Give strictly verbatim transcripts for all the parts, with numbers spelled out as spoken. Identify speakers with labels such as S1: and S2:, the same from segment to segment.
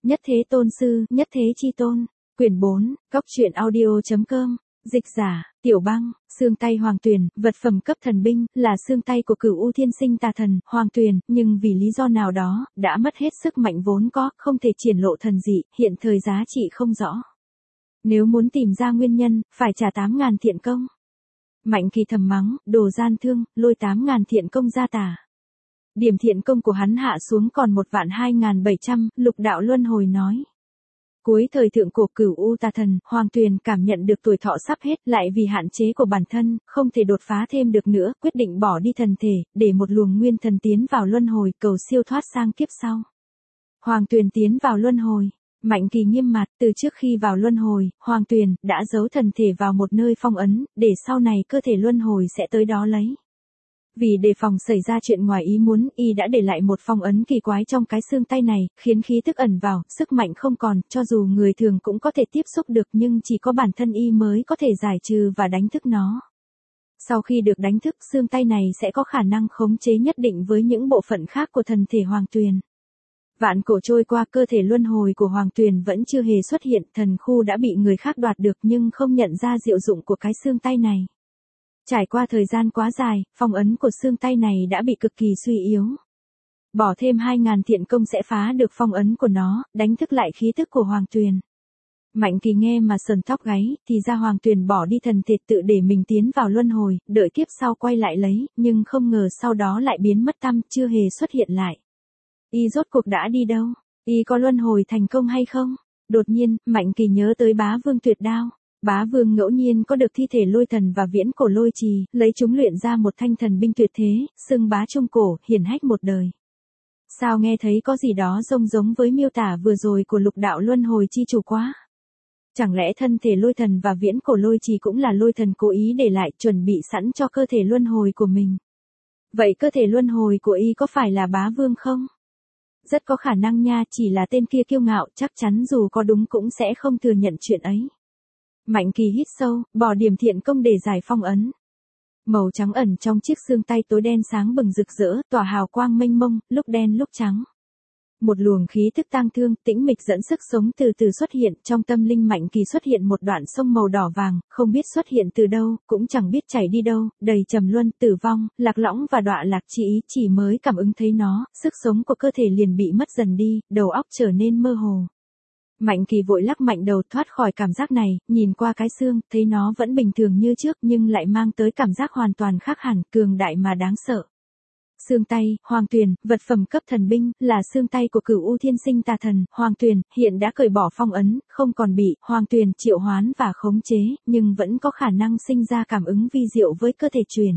S1: Nhất Thế Tôn Sư, Nhất Thế Chi Tôn, quyển bốn, Cóc truyện audio.com, dịch giả, Tiểu Băng, xương tay Hoàng Tuyền, vật phẩm cấp thần binh, là xương tay của Cửu U Thiên Sinh Tà Thần, Hoàng Tuyền, nhưng vì lý do nào đó, đã mất hết sức mạnh vốn có, không thể triển lộ thần dị, hiện thời giá trị không rõ. Nếu muốn tìm ra nguyên nhân, phải trả tám ngàn thiện công. Mạnh Kỳ thầm mắng, đồ gian thương, lôi tám ngàn thiện công ra tà. Điểm thiện công của hắn hạ xuống còn một vạn hai ngàn bảy trăm, Lục Đạo Luân Hồi nói. Cuối thời thượng cổ Cửu U Tà Thần, Hoàng Tuyền cảm nhận được tuổi thọ sắp hết, lại vì hạn chế của bản thân, không thể đột phá thêm được nữa, quyết định bỏ đi thần thể, để một luồng nguyên thần tiến vào luân hồi, cầu siêu thoát sang kiếp sau. Hoàng Tuyền tiến vào luân hồi. Mạnh Kỳ nghiêm mặt, từ trước khi vào luân hồi, Hoàng Tuyền đã giấu thần thể vào một nơi phong ấn, để sau này cơ thể luân hồi sẽ tới đó lấy. Vì đề phòng xảy ra chuyện ngoài ý muốn, y đã để lại một phong ấn kỳ quái trong cái xương tay này, khiến khí tức ẩn vào, sức mạnh không còn, cho dù người thường cũng có thể tiếp xúc được nhưng chỉ có bản thân y mới có thể giải trừ và đánh thức nó. Sau khi được đánh thức, xương tay này sẽ có khả năng khống chế nhất định với những bộ phận khác của thần thể Hoàng Tuyền. Vạn cổ trôi qua, cơ thể luân hồi của Hoàng Tuyền vẫn chưa hề xuất hiện, thần khu đã bị người khác đoạt được nhưng không nhận ra diệu dụng của cái xương tay này. Trải qua thời gian quá dài, phong ấn của xương tay này đã bị cực kỳ suy yếu. Bỏ thêm hai ngàn thiện công sẽ phá được phong ấn của nó, đánh thức lại khí tức của Hoàng Tuyền. Mạnh Kỳ nghe mà sờn tóc gáy, thì ra Hoàng Tuyền bỏ đi thần thể tự để mình tiến vào luân hồi, đợi kiếp sau quay lại lấy, nhưng không ngờ sau đó lại biến mất tăm, chưa hề xuất hiện lại. Y rốt cuộc đã đi đâu? Y có luân hồi thành công hay không? Đột nhiên, Mạnh Kỳ nhớ tới Bá Vương tuyệt đao. Bá Vương ngẫu nhiên có được thi thể lôi thần và viễn cổ lôi trì, lấy chúng luyện ra một thanh thần binh tuyệt thế, xưng bá trung cổ, hiển hách một đời. Sao nghe thấy có gì đó giống giống với miêu tả vừa rồi của Lục Đạo Luân Hồi chi chủ quá? Chẳng lẽ thân thể lôi thần và viễn cổ lôi trì cũng là lôi thần cố ý để lại, chuẩn bị sẵn cho cơ thể luân hồi của mình? Vậy cơ thể luân hồi của y có phải là Bá Vương không? Rất có khả năng nha, chỉ là tên kia kiêu ngạo, chắc chắn dù có đúng cũng sẽ không thừa nhận chuyện ấy. Mạnh Kỳ hít sâu, bỏ điểm thiện công để giải phong ấn. Màu trắng ẩn trong chiếc xương tay tối đen sáng bừng rực rỡ, tỏa hào quang mênh mông, lúc đen lúc trắng. Một luồng khí thức tang thương, tĩnh mịch dẫn sức sống từ từ xuất hiện, trong tâm linh Mạnh Kỳ xuất hiện một đoạn sông màu đỏ vàng, không biết xuất hiện từ đâu, cũng chẳng biết chảy đi đâu, đầy trầm luân, tử vong, lạc lõng và đọa lạc chi ý, chỉ mới cảm ứng thấy nó, sức sống của cơ thể liền bị mất dần đi, đầu óc trở nên mơ hồ. Mạnh Kỳ vội lắc mạnh đầu thoát khỏi cảm giác này, nhìn qua cái xương, thấy nó vẫn bình thường như trước nhưng lại mang tới cảm giác hoàn toàn khác hẳn, cường đại mà đáng sợ. Xương tay, Hoàng Tuyền, vật phẩm cấp thần binh, là xương tay của Cửu U Thiên Sinh Tà Thần, Hoàng Tuyền, hiện đã cởi bỏ phong ấn, không còn bị Hoàng Tuyền triệu hoán và khống chế, nhưng vẫn có khả năng sinh ra cảm ứng vi diệu với cơ thể truyền.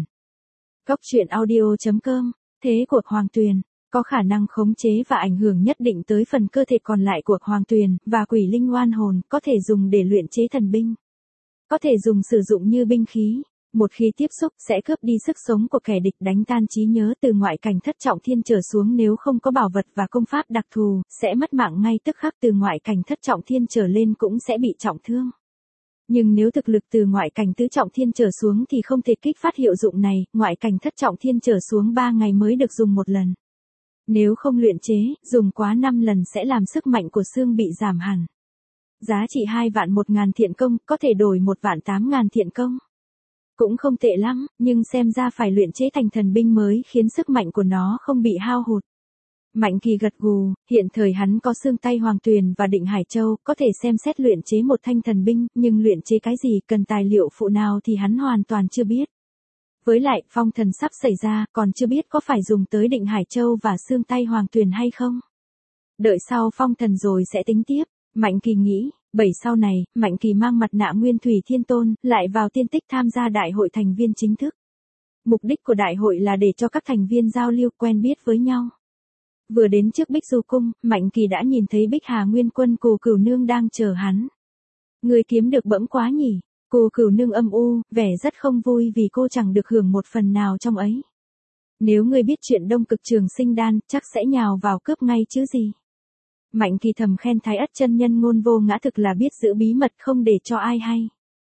S1: Cóc truyện audio.com, thế của Hoàng Tuyền có khả năng khống chế và ảnh hưởng nhất định tới phần cơ thể còn lại của Hoàng Tuyền, và quỷ linh oan hồn, có thể dùng để luyện chế thần binh. Có thể dùng sử dụng như binh khí. Một khi tiếp xúc, sẽ cướp đi sức sống của kẻ địch, đánh tan trí nhớ từ ngoại cảnh thất trọng thiên trở xuống, nếu không có bảo vật và công pháp đặc thù, sẽ mất mạng ngay tức khắc, từ ngoại cảnh thất trọng thiên trở lên cũng sẽ bị trọng thương. Nhưng nếu thực lực từ ngoại cảnh tứ trọng thiên trở xuống thì không thể kích phát hiệu dụng này, ngoại cảnh thất trọng thiên trở xuống ba ngày mới được dùng một lần. Nếu không luyện chế, dùng quá năm lần sẽ làm sức mạnh của xương bị giảm hẳn. Giá trị hai vạn một ngàn thiện công, có thể đổi một vạn tám ngàn thiện công. Cũng không tệ lắm, nhưng xem ra phải luyện chế thành thần binh mới khiến sức mạnh của nó không bị hao hụt. Mạnh Kỳ gật gù, hiện thời hắn có xương tay Hoàng Tuyền và Định Hải Châu, có thể xem xét luyện chế một thanh thần binh, nhưng luyện chế cái gì, cần tài liệu phụ nào thì hắn hoàn toàn chưa biết. Với lại, phong thần sắp xảy ra, còn chưa biết có phải dùng tới Định Hải Châu và xương tay Hoàng Tuyền hay không. Đợi sau phong thần rồi sẽ tính tiếp, Mạnh Kỳ nghĩ. Bảy sau này, Mạnh Kỳ mang mặt nạ Nguyên Thủy Thiên Tôn, lại vào tiên tích tham gia đại hội thành viên chính thức. Mục đích của đại hội là để cho các thành viên giao lưu, quen biết với nhau. Vừa đến trước Bích Du Cung, Mạnh Kỳ đã nhìn thấy Bích Hà Nguyên Quân Cù Cửu Nương đang chờ hắn. Người kiếm được bẫm quá nhỉ? Cù Cửu Nương âm u, vẻ rất không vui vì cô chẳng được hưởng một phần nào trong ấy. Nếu ngươi biết chuyện Đông Cực Trường Sinh Đan, chắc sẽ nhào vào cướp ngay chứ gì. Mạnh Kỳ thầm khen Thái Ất chân nhân ngôn vô ngã, thực là biết giữ bí mật không để cho ai hay.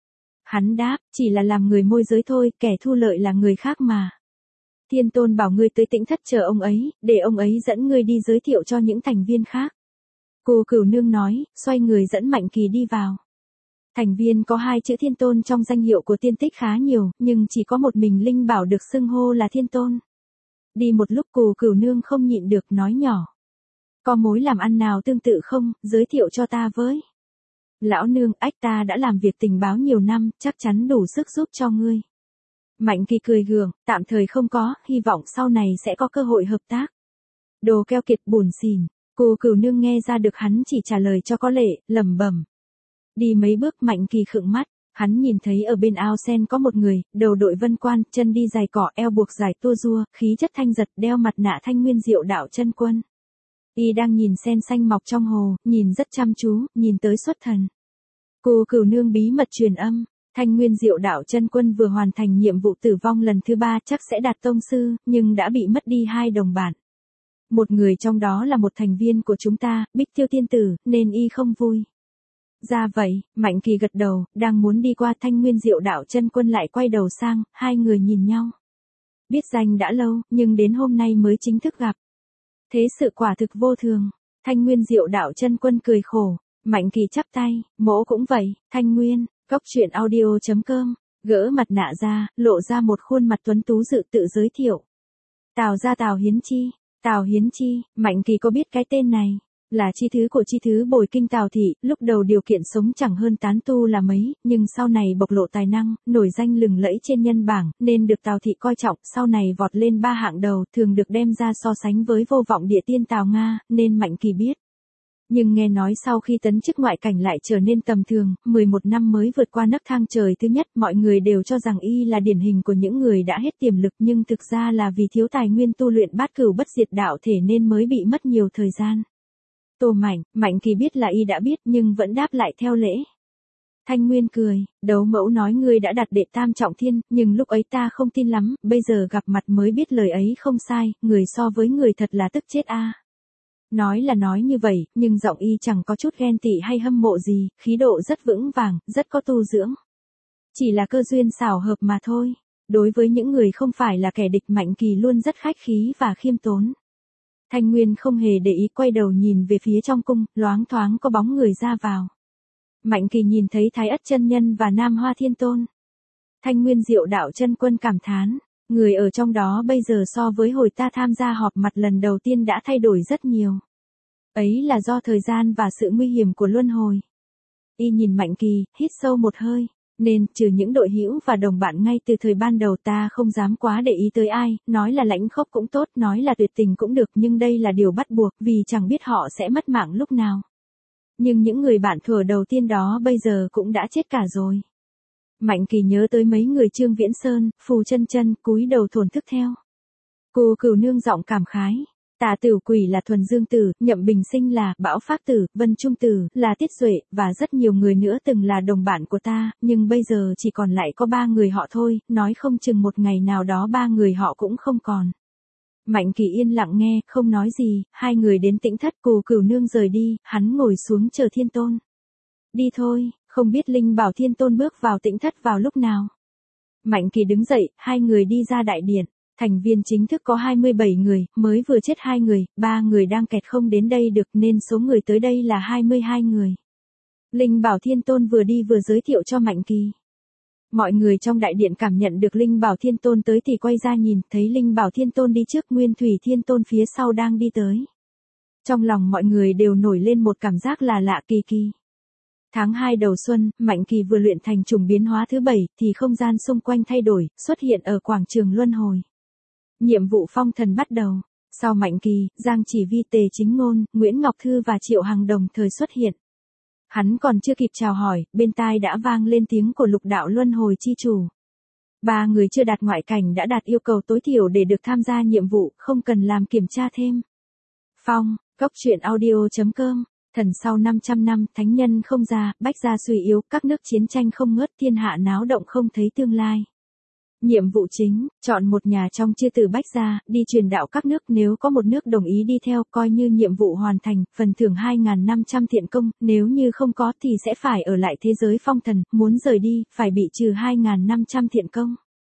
S1: Hắn đáp, chỉ là làm người môi giới thôi, kẻ thu lợi là người khác mà. Thiên Tôn bảo ngươi tới Tĩnh Thất chờ ông ấy, để ông ấy dẫn ngươi đi giới thiệu cho những thành viên khác. Cô Cửu Nương nói, xoay người dẫn Mạnh Kỳ đi vào. Thành viên có hai chữ Thiên Tôn trong danh hiệu của tiên tích khá nhiều, nhưng chỉ có một mình Linh Bảo được xưng hô là Thiên Tôn. Đi một lúc Cô Cửu Nương không nhịn được nói nhỏ. Có mối làm ăn nào tương tự không, giới thiệu cho ta với. Lão nương, ách ta đã làm việc tình báo nhiều năm, chắc chắn đủ sức giúp cho ngươi. Mạnh Kỳ cười gượng, tạm thời không có, hy vọng sau này sẽ có cơ hội hợp tác. Đồ keo kiệt buồn xỉn, Cô Cửu Nương nghe ra được hắn chỉ trả lời cho có lệ, lẩm bẩm. Đi mấy bước Mạnh Kỳ khựng mắt, hắn nhìn thấy ở bên ao sen có một người, đầu đội vân quan, chân đi giày cỏ, eo buộc dài tua rua, khí chất thanh giật, đeo mặt nạ Thanh Nguyên Diệu Đạo Chân Quân. Y đang nhìn sen xanh mọc trong hồ, nhìn rất chăm chú, nhìn tới xuất thần. Cô Cửu Nương bí mật truyền âm, Thanh Nguyên Diệu Đạo Chân Quân vừa hoàn thành nhiệm vụ tử vong lần thứ ba chắc sẽ đạt tông sư, nhưng đã bị mất đi hai đồng bạn. Một người trong đó là một thành viên của chúng ta, Bích Tiêu Tiên Tử, nên y không vui. Ra vậy, Mạnh Kỳ gật đầu, đang muốn đi qua Thanh Nguyên Diệu Đạo Chân Quân lại quay đầu sang, hai người nhìn nhau. Biết danh đã lâu, nhưng đến hôm nay mới chính thức gặp. Thế sự quả thực vô thường. Thanh Nguyên Diệu Đạo Chân Quân cười khổ. Mạnh Kỳ chắp tay, mỗ cũng vậy. Thanh Nguyên, Cốc Truyện Audio chấm com, gỡ mặt nạ ra, lộ ra một khuôn mặt tuấn tú dự tự giới thiệu. Tào gia Tào Hiến Chi. Tào Hiến Chi, Mạnh Kỳ có biết cái tên này. Là chi thứ của chi thứ bồi kinh Tào thị, lúc đầu điều kiện sống chẳng hơn tán tu là mấy, nhưng sau này bộc lộ tài năng, nổi danh lừng lẫy trên nhân bảng, nên được Tào thị coi trọng, sau này vọt lên ba hạng đầu, thường được đem ra so sánh với vô vọng địa tiên Tào Nga, nên Mạnh Kỳ biết. Nhưng nghe nói sau khi tấn chức ngoại cảnh lại trở nên tầm thường, mười một năm mới vượt qua nấc thang trời thứ nhất, mọi người đều cho rằng y là điển hình của những người đã hết tiềm lực, nhưng thực ra là vì thiếu tài nguyên tu luyện bát cửu bất diệt đạo thể nên mới bị mất nhiều thời gian. Tô Mạnh, Mạnh Kỳ biết là y đã biết nhưng vẫn đáp lại theo lễ. Thanh Nguyên cười, đấu mẫu nói ngươi đã đạt đệ tam trọng thiên, nhưng lúc ấy ta không tin lắm, bây giờ gặp mặt mới biết lời ấy không sai, người so với người thật là tức chết a. Nói là nói như vậy, nhưng giọng y chẳng có chút ghen tị hay hâm mộ gì, khí độ rất vững vàng, rất có tu dưỡng. Chỉ là cơ duyên xảo hợp mà thôi. Đối với những người không phải là kẻ địch Mạnh Kỳ luôn rất khách khí và khiêm tốn. Thanh Nguyên không hề để ý quay đầu nhìn về phía trong cung, loáng thoáng có bóng người ra vào. Mạnh Kỳ nhìn thấy Thái Ất Chân Nhân và Nam Hoa Thiên Tôn. Thanh Nguyên Diệu Đạo Chân Quân cảm thán, người ở trong đó bây giờ so với hồi ta tham gia họp mặt lần đầu tiên đã thay đổi rất nhiều. Ấy là do thời gian và sự nguy hiểm của luân hồi. Y nhìn Mạnh Kỳ, hít sâu một hơi. Nên, trừ những đội hữu và đồng bạn ngay từ thời ban đầu ta không dám quá để ý tới ai, nói là lãnh khốc cũng tốt, nói là tuyệt tình cũng được, nhưng đây là điều bắt buộc, vì chẳng biết họ sẽ mất mạng lúc nào. Nhưng những người bạn thuở đầu tiên đó bây giờ cũng đã chết cả rồi. Mạnh Kỳ nhớ tới mấy người Trương Viễn Sơn, Phù Chân Chân, cúi đầu thổn thức theo. Cô Cửu Nương giọng cảm khái. Tà Tử Quỷ là Thuần Dương Tử, Nhậm Bình Sinh là Bão Pháp Tử, Vân Trung Tử là Tiết Duệ, và rất nhiều người nữa từng là đồng bạn của ta, nhưng bây giờ chỉ còn lại có ba người họ thôi, nói không chừng một ngày nào đó ba người họ cũng không còn. Mạnh Kỳ yên lặng nghe, không nói gì, hai người đến Tĩnh Thất, Cô Cửu Nương rời đi, hắn ngồi xuống chờ Thiên Tôn. Đi thôi, không biết Linh Bảo Thiên Tôn bước vào Tĩnh Thất vào lúc nào. Mạnh Kỳ đứng dậy, hai người đi ra đại điện. Thành viên chính thức có hai mươi bảy người, mới vừa chết hai người, ba người đang kẹt không đến đây được nên số người tới đây là hai mươi hai người. Linh Bảo Thiên Tôn vừa đi vừa giới thiệu cho Mạnh Kỳ. Mọi người trong đại điện cảm nhận được Linh Bảo Thiên Tôn tới thì quay ra nhìn, thấy Linh Bảo Thiên Tôn đi trước, Nguyên Thủy Thiên Tôn phía sau đang đi tới. Trong lòng mọi người đều nổi lên một cảm giác là lạ kỳ kỳ. Tháng hai đầu xuân, Mạnh Kỳ vừa luyện thành trùng biến hóa thứ bảy, thì không gian xung quanh thay đổi, xuất hiện ở quảng trường luân hồi. Nhiệm vụ phong thần bắt đầu. Sau Mạnh Kỳ, Giang Chỉ Vi, Tề Chính Ngôn, Nguyễn Ngọc Thư và Triệu Hằng đồng thời xuất hiện. Hắn còn chưa kịp chào hỏi, bên tai đã vang lên tiếng của Lục Đạo Luân Hồi chi chủ. Ba người chưa đạt ngoại cảnh đã đạt yêu cầu tối thiểu để được tham gia nhiệm vụ, không cần làm kiểm tra thêm. Phong, Cốc Truyện Audio chấm com. Thần sau năm trăm năm, thánh nhân không ra, bách gia suy yếu, các nước chiến tranh không ngớt, thiên hạ náo động không thấy tương lai. Nhiệm vụ chính, chọn một nhà trong chư tử bách gia, đi truyền đạo các nước, nếu có một nước đồng ý đi theo, coi như nhiệm vụ hoàn thành, phần thưởng hai nghìn năm trăm thiện công, nếu như không có thì sẽ phải ở lại thế giới phong thần, muốn rời đi, phải bị trừ hai nghìn năm trăm thiện công.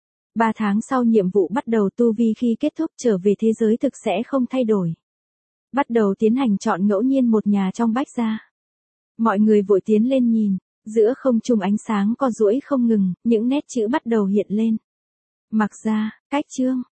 S1: Ba tháng sau nhiệm vụ bắt đầu, tu vi khi kết thúc trở về thế giới thực sẽ không thay đổi. bắt đầu tiến hành chọn ngẫu nhiên một nhà trong Bách gia. Mọi người vội tiến lên nhìn, giữa không trung ánh sáng co duỗi không ngừng, những nét chữ bắt đầu hiện lên. Mặc gia, Cách Trương,